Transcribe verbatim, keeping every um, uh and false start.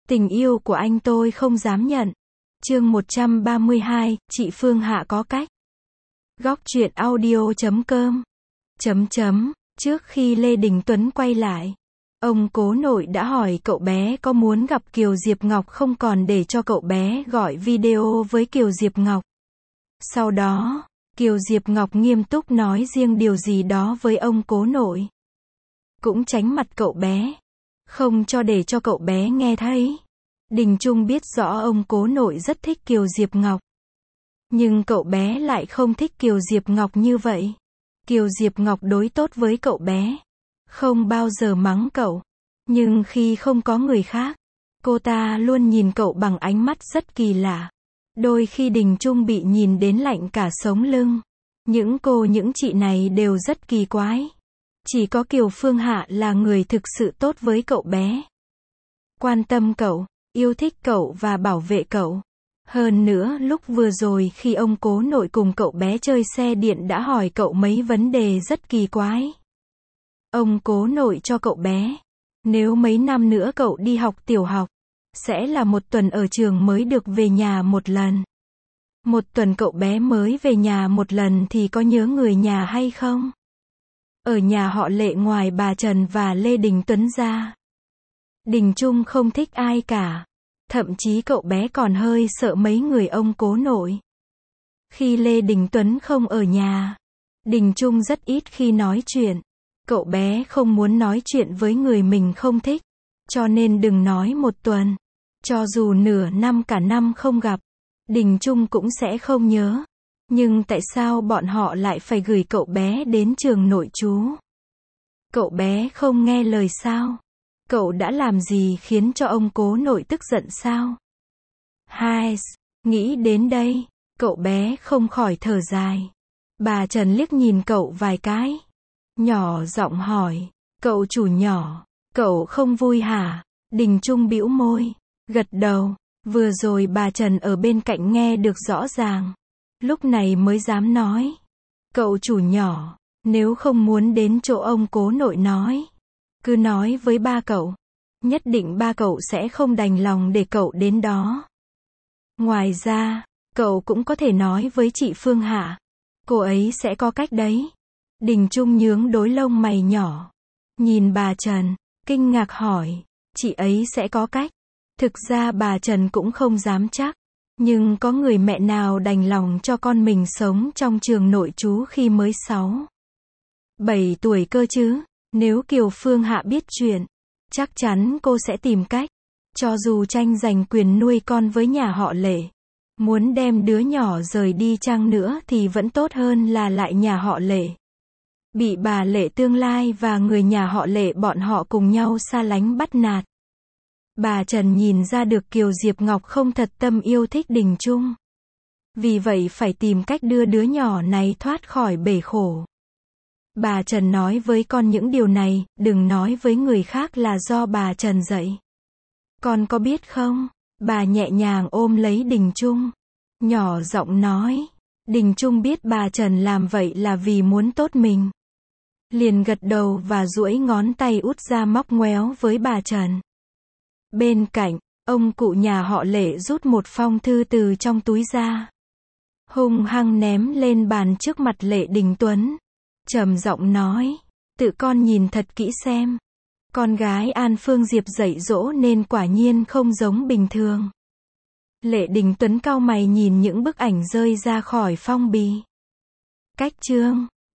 Tình yêu của anh tôi không dám nhận. Chương một trăm ba mươi hai, chị Phương Hạ có cách. Góc truyện audio chấm com. Chấm chấm, trước khi Lê Đình Tuấn quay lại, ông cố nội đã hỏi cậu bé có muốn gặp Kiều Diệp Ngọc không, còn để cho cậu bé gọi video với Kiều Diệp Ngọc. Sau đó, Kiều Diệp Ngọc nghiêm túc nói riêng điều gì đó với ông cố nội. Cũng tránh mặt cậu bé, không cho để cho cậu bé nghe thấy. Đình Trung biết rõ ông cố nội rất thích Kiều Diệp Ngọc. Nhưng cậu bé lại không thích Kiều Diệp Ngọc như vậy. Kiều Diệp Ngọc đối tốt với cậu bé, không bao giờ mắng cậu. Nhưng khi không có người khác, cô ta luôn nhìn cậu bằng ánh mắt rất kỳ lạ. Đôi khi Đình Trung bị nhìn đến lạnh cả sống lưng. Những cô những chị này đều rất kỳ quái. Chỉ có Kiều Phương Hạ là người thực sự tốt với cậu bé. Quan tâm cậu, yêu thích cậu và bảo vệ cậu. Hơn nữa, lúc vừa rồi khi ông cố nội cùng cậu bé chơi xe điện đã hỏi cậu mấy vấn đề rất kỳ quái. Ông cố nội cho cậu bé, nếu mấy năm nữa cậu đi học tiểu học, sẽ là một tuần ở trường mới được về nhà một lần. Một tuần cậu bé mới về nhà một lần thì có nhớ người nhà hay không? Ở nhà họ Lệ ngoài bà Trần và Lê Đình Tuấn ra, Đình Trung không thích ai cả. Thậm chí cậu bé còn hơi sợ mấy người ông cố nội. Khi Lê Đình Tuấn không ở nhà, Đình Trung rất ít khi nói chuyện. Cậu bé không muốn nói chuyện với người mình không thích. Cho nên đừng nói một tuần. Cho dù nửa năm cả năm không gặp, Đình Trung cũng sẽ không nhớ. Nhưng tại sao bọn họ lại phải gửi cậu bé đến trường nội trú? Cậu bé không nghe lời sao? Cậu đã làm gì khiến cho ông cố nội tức giận sao? Hai, nghĩ đến đây, cậu bé không khỏi thở dài. Bà Trần liếc nhìn cậu vài cái, nhỏ giọng hỏi, cậu chủ nhỏ, cậu không vui hả? Đình Trung bĩu môi, gật đầu. Vừa rồi bà Trần ở bên cạnh nghe được rõ ràng, lúc này mới dám nói. Cậu chủ nhỏ, nếu không muốn đến chỗ ông cố nội nói, cứ nói với ba cậu. Nhất định ba cậu sẽ không đành lòng để cậu đến đó. Ngoài ra, cậu cũng có thể nói với chị Phương Hạ. Cô ấy sẽ có cách đấy. Đình Trung nhướng đôi lông mày nhỏ, nhìn bà Trần, kinh ngạc hỏi, chị ấy sẽ có cách? Thực ra bà Trần cũng không dám chắc. Nhưng có người mẹ nào đành lòng cho con mình sống trong trường nội trú khi mới sáu, bảy tuổi cơ chứ? Nếu Kiều Phương Hạ biết chuyện, chắc chắn cô sẽ tìm cách. Cho dù tranh giành quyền nuôi con với nhà họ Lệ, muốn đem đứa nhỏ rời đi chăng nữa thì vẫn tốt hơn là lại nhà họ Lệ. Bị bà Lệ tương lai và người nhà họ Lệ bọn họ cùng nhau xa lánh bắt nạt. Bà Trần nhìn ra được Kiều Diệp Ngọc không thật tâm yêu thích Đình Trung. Vì vậy phải tìm cách đưa đứa nhỏ này thoát khỏi bể khổ. Bà Trần nói với con những điều này, đừng nói với người khác là do bà Trần dạy. Con có biết không? Bà nhẹ nhàng ôm lấy Đình Trung, nhỏ giọng nói. Đình Trung biết bà Trần làm vậy là vì muốn tốt mình. Liền gật đầu và duỗi ngón tay út ra móc ngoéo với bà Trần. Bên cạnh, ông cụ nhà họ Lệ rút một phong thư từ trong túi ra, hung hăng ném lên bàn trước mặt Lệ Đình Tuấn. Trầm giọng nói, tự con nhìn thật kỹ xem. Con gái An Phương Diệp dạy dỗ nên quả nhiên không giống bình thường. Lệ Đình Tuấn cau mày nhìn những bức ảnh rơi ra khỏi phong bì. Cách chương